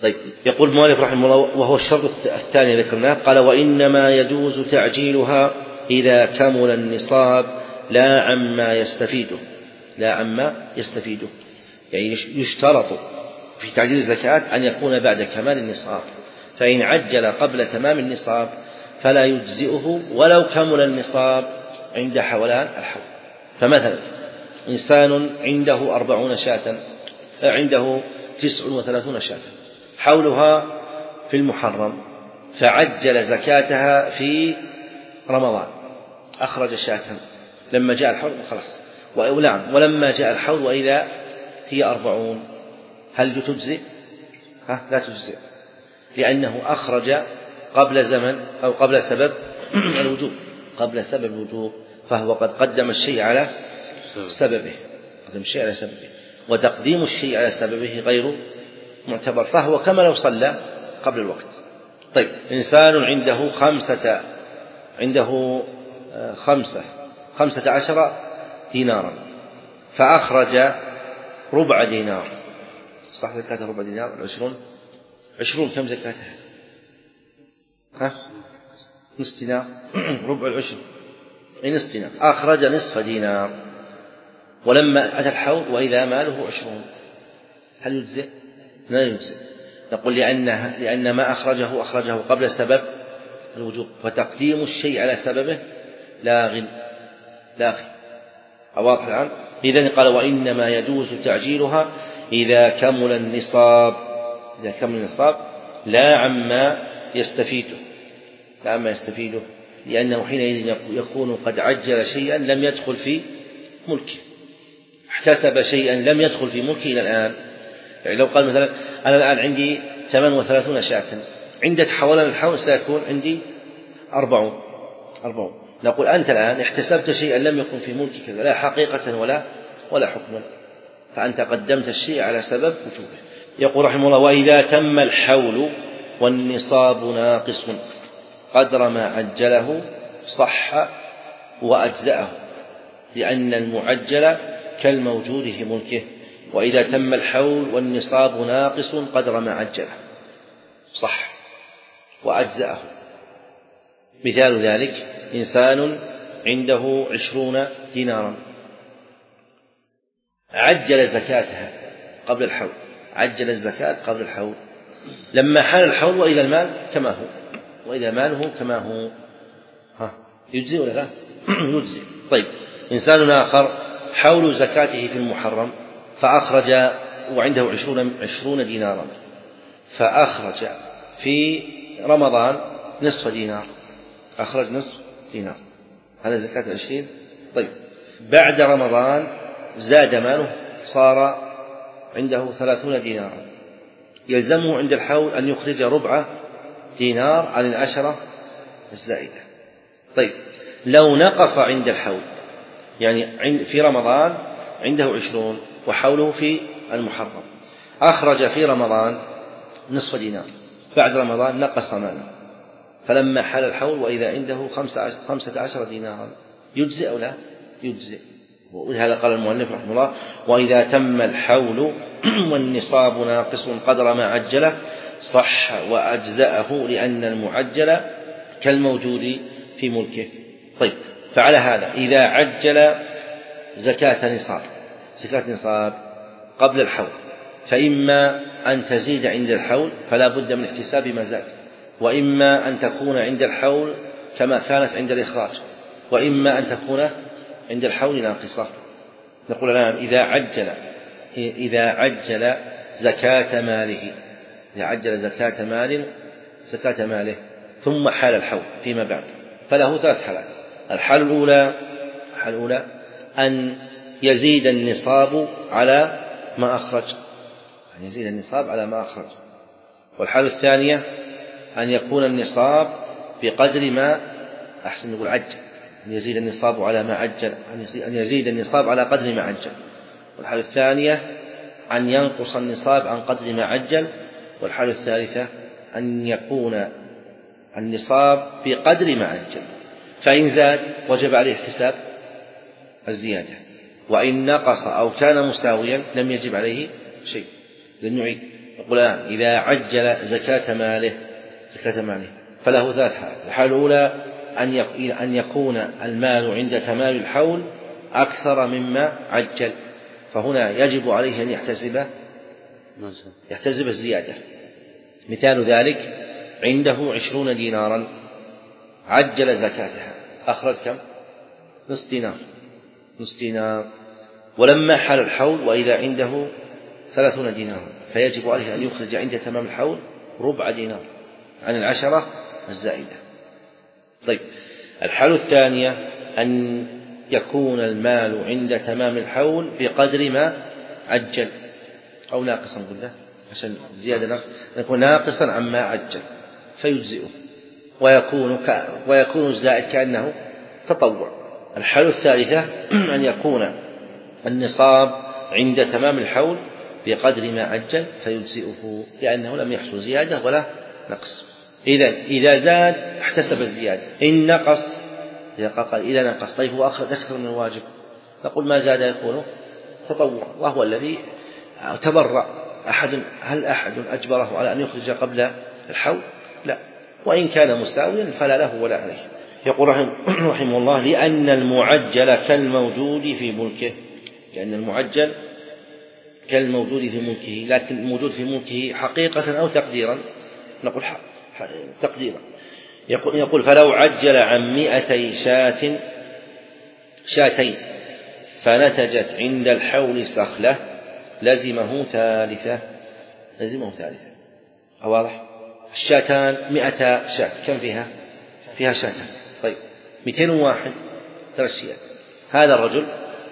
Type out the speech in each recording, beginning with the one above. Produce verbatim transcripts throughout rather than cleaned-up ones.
طيب، يقول المؤلف رحمه الله: وهو الشرط الثاني ذكرناه، قال: وإنما يجوز تعجيلها إذا كمل النصاب لا عما يستفيده لا عما يستفيده يعني يشترط في تعجيل الزكاة أن يكون بعد كمال النصاب، فإن عجل قبل تمام النصاب فلا يجزئه ولو كمل النصاب عند حولان الحول. فمثلا إنسان عنده أربعون شاة عنده تسع وثلاثون شاة حولها في المحرم، فعجل زكاتها في رمضان، أخرج شاة لما جاء الحول خلاص، ولما جاء الحول وإذا هي أربعون، هل تجزئ؟ ها لا تجزئ، لأنه أخرج قبل زمن أو قبل سبب الوجوب قبل سبب الوجوب، فهو قد قدم الشيء على سببه قدم الشيء على سببه وتقديم الشيء على سببه غير معتبر، فهو كما لو صلى قبل الوقت. طيب، إنسان عنده خمسة عنده خمسة خمسة عشر دينارا، فأخرج ربع دينار، صح زكاة ربع دينار عشرون عشرون كم زكاتها؟ ها نصف دينار ربع العشر أي نصف دينار، أخرج نصف دينار، ولما أتى الحول وإذا ماله عشرون، هل يجزئ؟ لا يجزئ. نقول لأنه لأن ما أخرجه أخرجه قبل سبب الوجوب، فتقديم الشيء على سببه لاغ لاغ واضح الآن؟ إذن قال: وإنما يجوز تعجيلها إذا كمل النصاب إذا كمل النصاب لا عما يستفيده لا عما يستفيده لأنه حينئذ يكون قد عجل شيئا لم يدخل في ملكه، احتسب شيئا لم يدخل في ملكه إلى الآن. يعني لو قال مثلا: أنا الآن عندي ثمان وثلاثون شاة، عند حولان الحول سيكون عندي أربعون أربعون نقول: أنت الآن احتسبت شيئا لم يكن في ملكك لا حقيقة ولا ولا حكما، فأنت قدمت الشيء على سبب وجوبه. يقول رحمه الله: وإذا تم الحول والنصاب ناقص قدر ما عجله صح وأجزأه، لأن المعجل كالموجود في ملكه. وإذا تم الحول والنصاب ناقص قدر ما عجله صح وأجزأه. مثال ذلك: إنسان عنده عشرون دينارا، عجل زكاتها قبل الحول عجل الزكاة قبل الحول، لما حال الحول وإذا المال كما هو وإذا ماله كما هو، ها يجزي ولا لا؟ يجزي. طيب، إنسان آخر حول زكاته في المحرم، فأخرج وعنده عشرون, عشرون دينارا، فأخرج في رمضان نصف دينار، أخرج نصف دينار، هذا زكاة العشرين. طيب، بعد رمضان زاد ماله صار عنده ثلاثون دينارا، يلزمه عند الحول أن يخرج ربع دينار عن العشرة الزائدة. طيب، لو نقص عند الحول، يعني في رمضان عنده عشرون وحوله في المحرم، أخرج في رمضان نصف دينار، بعد رمضان نقص ماله، فلما حال الحول وإذا عنده خمسة عشر دينارا، يجزئ أو لا؟ يجزئ. ولهذا قال المؤلف رحمه الله: وإذا تم الحول والنصاب ناقص قدر ما عجله صح وأجزأه، لأن المعجل كالموجود في ملكه. طيب، فعلى هذا إذا عجل زكاة نصاب زكاة نصاب قبل الحول، فإما أن تزيد عند الحول فلا بد من احتساب ما زاد، وإما أن تكون عند الحول كما كانت عند الإخراج، وإما أن تكون عند الحول ناقصة. نقول الآن: إذا عجل إذا عجل زكاة ماله إذا عجل زكاة مال زكاة ماله ثم حال الحول فيما بعد، فله ثلاث حالات. الحالة الأولى الحالة الأولى أن يزيد النصاب على ما أخرج أن يزيد النصاب على ما أخرج والحالة الثانية أن يكون النصاب بقدر ما أحسن نقول عجل أن يزيد النصاب على ما عجل أن يزيد النصاب على قدر ما عجل والحالة الثانية أن ينقص النصاب عن قدر ما عجل والحالة الثالثة أن يكون النصاب بقدر ما عجل، فإن زاد وجب عليه احتساب الزيادة، وإن نقص أو كان مساويا لم يجب عليه شيء. لن نعيد يقول إذا عجل زكاة ماله زكاة ماله فله ثلاث حالات. الحالة الأولى أن يكون المال عند تمام الحول أكثر مما عجل، فهنا يجب عليه أن يحتسب يحتسب الزيادة. مثال ذلك عنده عشرون دينارا عجل زكاتها أخرج كم؟ نصف دينار نصف دينار ولما حال الحول وإذا عنده ثلاثون دينارا فيجب عليه أن يخرج عند تمام الحول ربع دينار عن العشرة الزائدة. طيب الحالة الثانية أن يكون المال عند تمام الحول بقدر ما عجل أو ناقصا قلنا عشان زيادة يكون ناقصا عما عجل فيجزئه ويكون, ك... ويكون الزائد كأنه تطوع. الحالة الثالثة أن يكون النصاب عند تمام الحول بقدر ما عجل فيجزئه لأنه لم يحصل زيادة ولا نقص. إذا إذا زاد احتسب الزيادة، إن نقص إذا قال إذا نقص طيب هو أخذ أكثر من الواجب نقول ما زاد يكون تطوع، وهو الذي تبرع. أحد هل أحد أجبره على أن يخرج قبل الحول؟ لا، وإن كان مساويا فلا له ولا عليه. يقول رحمه الله لأن المعجل كالموجود في ملكه، لأن المعجل كالموجود في ملكه، لكن الموجود في ملكه حقيقة أو تقديرا؟ نقول تقديرا. يقول, يقول فلو عجل عن مئتي شاة شاتين فنتجت عند الحول سخلة لزمه ثالثة لزمه ثالثة. واضح؟ الشاتان مئة شاة كم فيها؟ فيها شاتان. طيب مئتين وواحد ثلاث شيات. هذا الرجل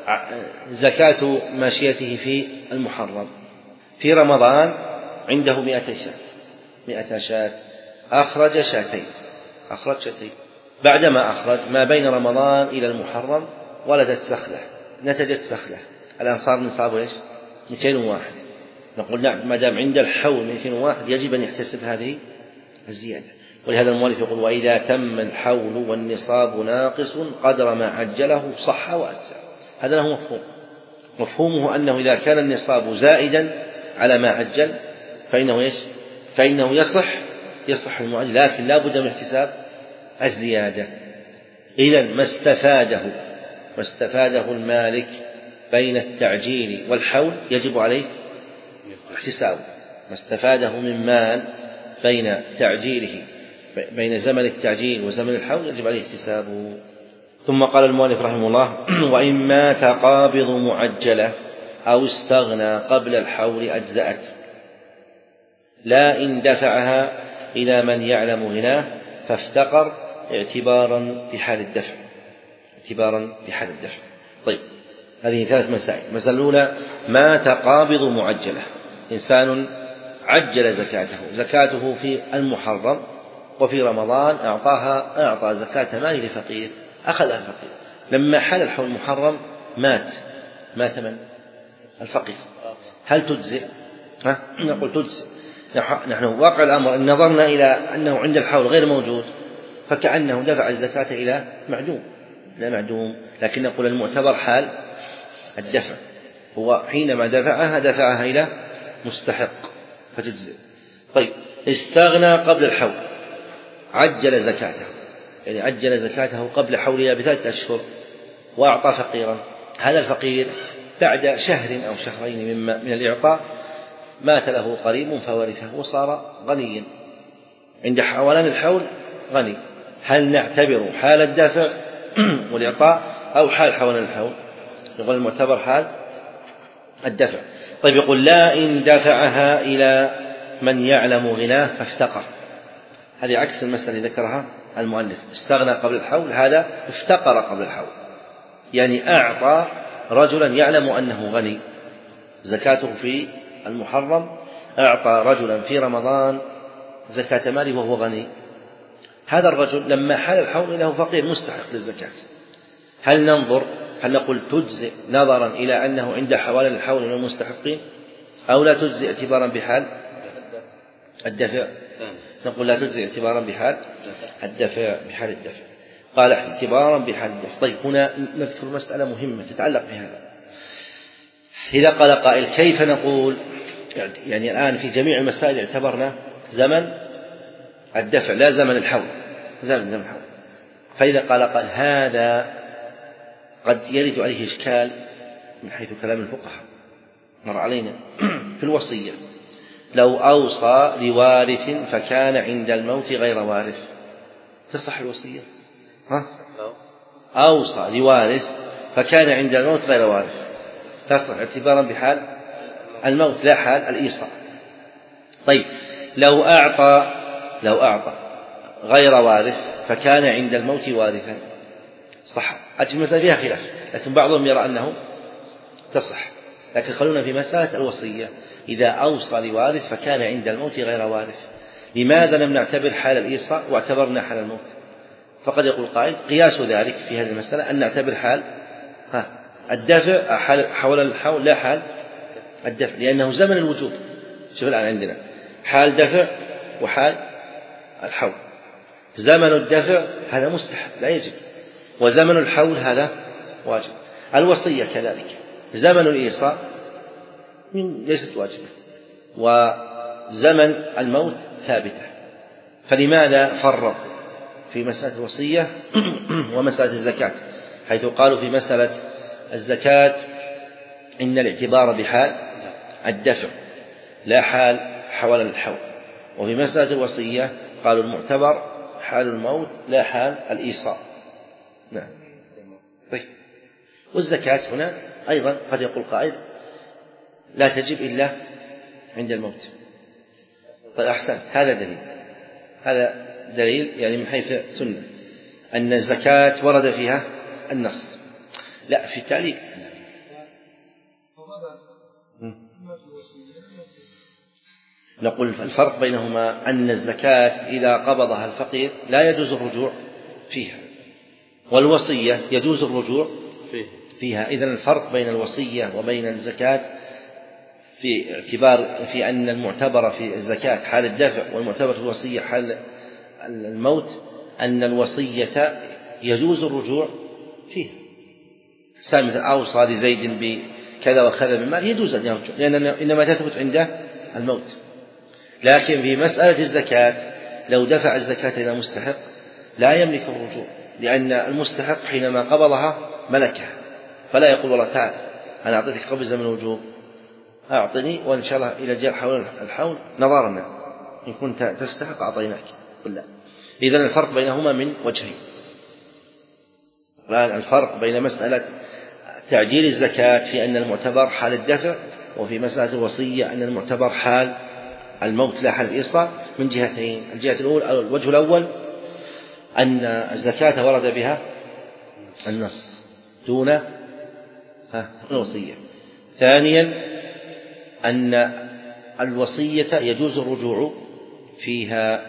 زكاة ماشيته في المحرم في رمضان عنده مئة شاة مئة شاة أخرج شاتين أخرج شاتين بعدما أخرج ما بين رمضان إلى المحرم ولدت سخلة نتجت سخلة، الآن صار نصابه إيش؟ مئتين وواحد. نقول نعم ما دام عند الحول مئتين وواحد يجب أن يحتسب هذه الزيادة. ولهذا المؤلف يقول وإذا تم الحول والنصاب ناقص قدر ما عجله صح وأجزى. هذا له مفهوم، مفهومه أنه إذا كان النصاب زائدا على ما عجل فإنه إيش؟ فإنه يصح يصح المعجل، لكن لا بد من احتساب الزيادة. إذن ما استفاده ما استفاده المالك بين التعجيل والحول يجب عليه احتسابه. ما استفاده من مال بين تعجيله بين زمن التعجيل وزمن الحول يجب عليه احتسابه. ثم قال المؤلف رحمه الله وإن مات قابض معجلة أو استغنى قبل الحول أجزأت، لا إن دفعها إلى من يعلم غناه فافتقر اعتبارا بحال الدفع اعتبارا بحال الدفع. طيب هذه ثلاث مسائل. المسألة الأولى مات قابض معجلة، إنسان عجل زكاته زكاته في المحرم وفي رمضان أعطاها أعطى زكاة ماله لفقير أخذها الفقير، لما حل الحول المحرم مات مات من؟ الفقير. هل تجزئ؟ ها؟ نقول تجزئ. نحن واقع الأمر إن نظرنا إلى أنه عند الحول غير موجود فكأنه دفع الزكاة إلى معدوم لا معدوم، لكن نقول المعتبر حال الدفع، هو حينما دفعها دفعها إلى مستحق فتجزئ. طيب استغنى قبل الحول عجل زكاته، يعني عجل زكاته قبل حولها بثلاثة أشهر وأعطى فقيرا، هذا الفقير بعد شهر أو شهرين من الإعطاء مات له قريب فورثه وصار غنيا عند حولان الحول غني. هل نعتبر حال الدافع والإعطاء أو حال حولان الحول؟ يقول المعتبر حال الدفع. طيب يقول لا إن دفعها إلى من يعلم غناه فافتقر، هذه عكس المسألة اللي ذكرها المؤلف. استغنى قبل الحول، هذا افتقر قبل الحول، يعني أعطى رجلا يعلم أنه غني زكاته في المحرم، أعطى رجلا في رمضان زكاة ماله وهو غني. هذا الرجل لما حال الحول له فقير مستحق للزكاة، هل ننظر هل نقول تجزئ نظرا إلى أنه عند حوالي الحول من المستحقين أو لا تجزئ اعتبارا بحال الدفع؟ نقول لا تجزئ اعتبارا بحال الدفع بحال الدفع. قال اعتبارا بحال الدفع. طيب هنا نذكر مسألة مهمة تتعلق بهذا. إذا قال قائل كيف نقول يعني الآن في جميع المسائل اعتبرنا زمن الدفع لا زمن الحول، زمن زمن الحول. فإذا قال قال هذا قد يرد عليه إشكال من حيث كلام الفقهاء مر علينا في الوصية، لو أوصى لوارث فكان عند الموت غير وارث تصح الوصية؟ ها؟ أوصى لوارث فكان عند الموت غير وارث تصح اعتبارا بحال الموت لا حال الإيصاء. طيب لو أعطى لو أعطى غير وارث فكان عند الموت وارثا صح. هذه المسألة فيها خلاف، لكن بعضهم يرى أنه تصح. لكن خلونا في مسألة الوصية، إذا أوصى لوارث فكان عند الموت غير وارث، لماذا لم نعتبر حال الإيصاء واعتبرنا حال الموت؟ فقد يقول قائل قياس ذلك في هذه المسألة أن نعتبر حال ها الدفع حال حول الحول لا حال الدفع، لأنه زمن الوجود. شوف الآن عندنا حال دفع وحال الحول، زمن الدفع هذا مستحب لا يجب، وزمن الحول هذا واجب. الوصية كذلك زمن الإيصاء ليست واجبة، وزمن الموت ثابتة. فلماذا فرق في مسألة الوصية ومسألة الزكاة، حيث قالوا في مسألة الزكاة إن الاعتبار بحال الدفع لا حال حول الحول، وفي مسألة الوصية قالوا المعتبر حال الموت لا حال الإيصاء. نعم. طيب والزكاة هنا أيضا قد يقول قائل لا تجب إلا عند الموت. طيب أحسنت، هذا دليل هذا دليل يعني من حيث سنة أن الزكاة ورد فيها النص. لا في التعليل نقول الفرق بينهما أن الزكاة إذا قبضها الفقير لا يجوز الرجوع فيها، والوصية يجوز الرجوع فيها. إذن الفرق بين الوصية وبين الزكاة في اعتبار في أن المعتبر في الزكاة حال الدفع والمعتبر في الوصية حال الموت أن الوصية يجوز الرجوع فيها. مثل أوصى لزيد بكذا وكذا من مال يجوز أن يرجع، لأن إنما تثبت عنده الموت. لكن في مسألة الزكاة لو دفع الزكاة إلى مستحق لا يملك الرجوع، لأن المستحق حينما قبضها ملكها، فلا يقول والله تعال أنا أعطيتك قبل زمن الوجوب أعطني وإن شاء الله إلى جاء حول الحول نظرنا إن كنت تستحق أعطيناك لا. إذن الفرق بينهما من وجهين. الآن الفرق بين مسألة تعجيل الزكاة في أن المعتبر حال الدفع، وفي مسألة الوصية أن المعتبر حال الموت لا حال الإيصاء من جهتين. الجهة الأولى الوجه الأول أن الزكاة ورد بها النص دون الوصية. ثانيا أن الوصية يجوز الرجوع فيها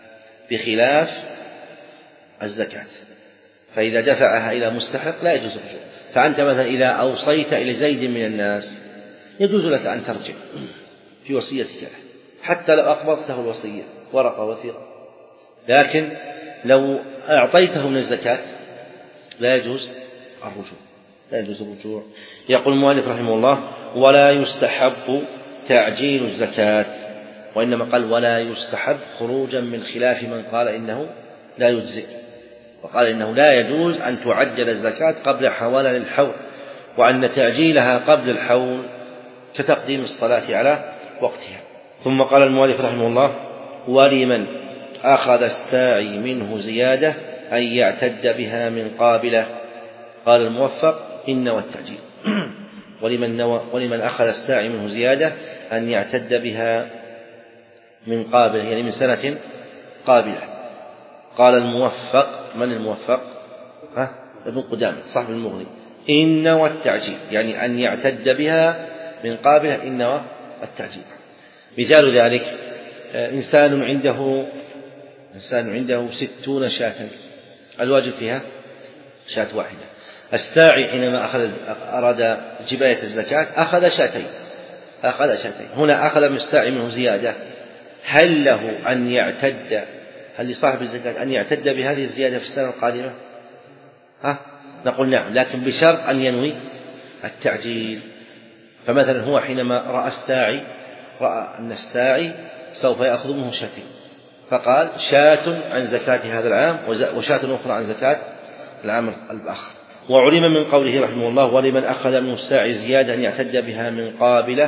بخلاف الزكاة، فإذا دفعها إلى مستحق لا يجوز الرجوع. فأنت مثلا إذا أوصيت إلى زيد من الناس يجوز لك أن ترجع في وصيتك له حتى لو أقبضته الوصية ورقة وثيقة، لكن لو أعطيته من الزكاة لا يجوز الرجوع لا يجوز الرجوع. يقول المؤلف رحمه الله ولا يستحب تعجيل الزكاة، وإنما قال ولا يستحب خروجا من خلاف من قال إنه لا يجزئ، وقال إنه لا يجوز أن تعجل الزكاة قبل حوالي الحول، وأن تعجيلها قبل الحول كتقديم الصلاة على وقتها. ثم قال المؤلف رحمه الله ولمن أخذ الساعي منه زيادة أن يعتد بها من قابله. قال الموفق إن والتعجيل ولمن, نوى ولمن أخذ الساعي منه زيادة أن يعتد بها من قابله يعني من سنة قابلة. قال الموفق من الموفق ها ابن قدامة صاحب المغني إن والتعجيل يعني أن يعتد بها من قابله إن والتعجيل. مثال ذلك إنسان عنده إنسان عنده ستون شاة الواجب فيها شاة واحدة، الساعي حينما أخذ أراد جباية الزكاة أخذ شاتين أخذ شاتين هنا أخذ من الساعي منه زيادة، هل له أن يعتد هل لصاحب الزكاة أن يعتد بهذه الزيادة في السنة القادمة؟ ها؟ نقول نعم، لكن بشرط أن ينوي التعجيل. فمثلا هو حينما رأى الساعي رأى أن الساعي سوف يأخذ منه شاتين، فقال شاة عن زكاة هذا العام وشاة أخرى عن زكاة العام الآخر. وعلم من قوله رحمه الله ولمن أخذ منه الساعي زيادة أن يعتد بها من قابلة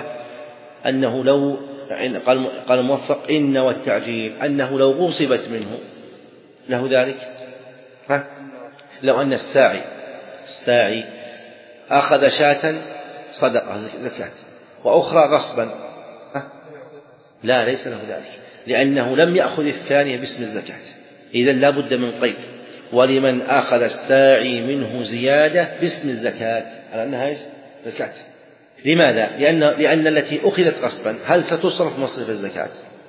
أنه لو قال الموفق إن والتعجيل أنه لو غصبت منه له ذلك. ها؟ لو أن الساعي الساعي أخذ شاة صدقة زكاة وأخرى غصبا، ها؟ لا ليس له ذلك، لأنه لم يأخذ الثانية باسم الزكاة. إذن لا بد من قيد ولمن أخذ الساعي منه زيادة باسم الزكاة على أنها زكاة. لماذا؟ لأن, لأن التي أخذت غصبا هل ستصرف مصرف الزكاة؟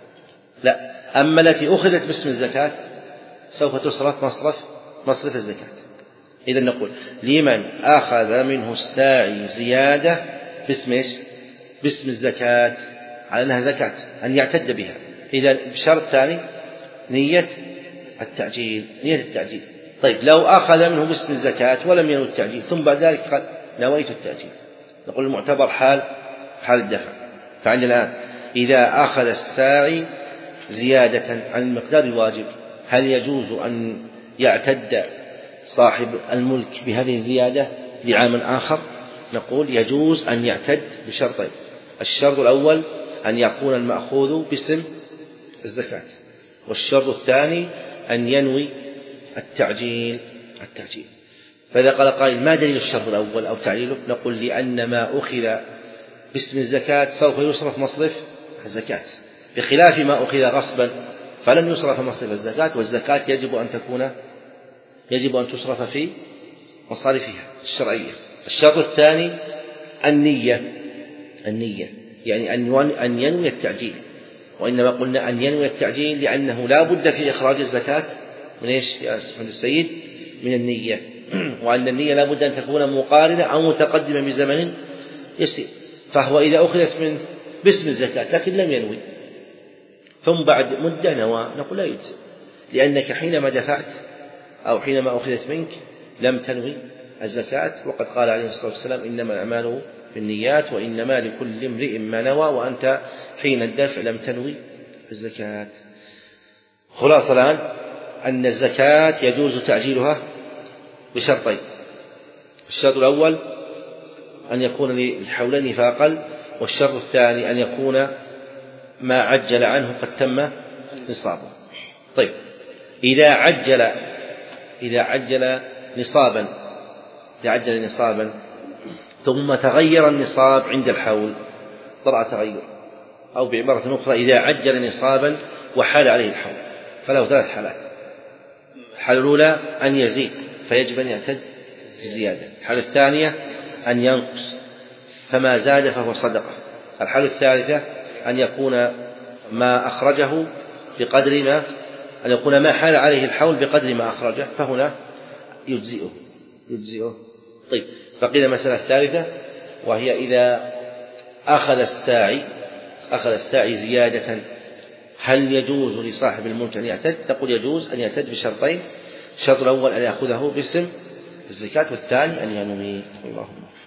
لا. أما التي أخذت باسم الزكاة سوف تصرف مصرف مصرف الزكاة. إذن نقول لمن أخذ منه الساعي زيادة باسم إيش؟ باسم الزكاة على أنها زكاة أن يعتد بها. إذا بشرط ثاني نية التعجيل نية التعجيل. طيب لو أخذ منه باسم الزكاة ولم ينوي التعجيل ثم بعد ذلك قال نويت التعجيل، نقول المعتبر حال حال الدفع. فعندنا الآن إذا أخذ الساعي زيادة عن المقدار الواجب هل يجوز أن يعتد صاحب الملك بهذه الزيادة لعام آخر؟ نقول يجوز أن يعتد بشرطين. الشرط الأول أن يكون المأخوذ باسم الزكاة، والشرط الثاني أن ينوي التعجيل التعجيل. فإذا قال قائل ما دليل الشرط الأول أو تعليله؟ نقول لأن ما أخذ باسم الزكاة سوف يصرف مصرف الزكاة، بخلاف ما أخذ غصبا فلن يصرف مصرف الزكاة، والزكاة يجب أن تكون يجب أن تصرف في مصارفها الشرعية. الشرط الثاني النية النية يعني أن ينوي التعجيل، وإنما قلنا أن ينوي التعجيل لأنه لا بد في إخراج الزكاة من إيش يا السيد؟ من النية، وأن النية لا بد أن تكون مقارنة أو متقدمة بزمن يسير. فهو إذا أخذت من باسم الزكاة لكن لم ينوي ثم بعد مدة نوى نقول لا يجزي، لأنك حينما دفعت أو حينما أخذت منك لم تنوي الزكاة، وقد قال عليه الصلاة والسلام إنما الأعمال بالنيات وإنما لكل امرئ ما نوى، وأنت حين الدفع لم تنوي الزكاة. خلاصة الآن أن الزكاة يجوز تعجيلها بشرطين. الشرط الأول أن يكون للحولين فأقل، والشرط الثاني أن يكون ما عجل عنه قد تم نصابه. طيب إذا عجل إذا عجل نصابا إذا عجل نصابا ثم تغير النصاب عند الحول طرأ تغير، أو بعبارة أخرى إذا عجل نصابا وحال عليه الحول فله ثلاث حالات. الحالة الأولى أن يزيد فيجب أن يعتد بزيادة، الحالة الثانية أن ينقص فما زاد فهو صدقة، الحالة الثالثة أن يكون ما أخرجه بقدر ما أن يكون ما حال عليه الحول بقدر ما أخرجه فهنا يجزئه يجزئه طيب فقيل المسألة الثالثة وهي إذا أخذ الساعي أخذ الساعي زيادة هل يجوز لصاحب الملك أن يعتد؟ تقول يجوز أن يعتد بشرطين. الشرط الأول أن يأخذه باسم الزكاة، والثاني أن ينوي. اللهم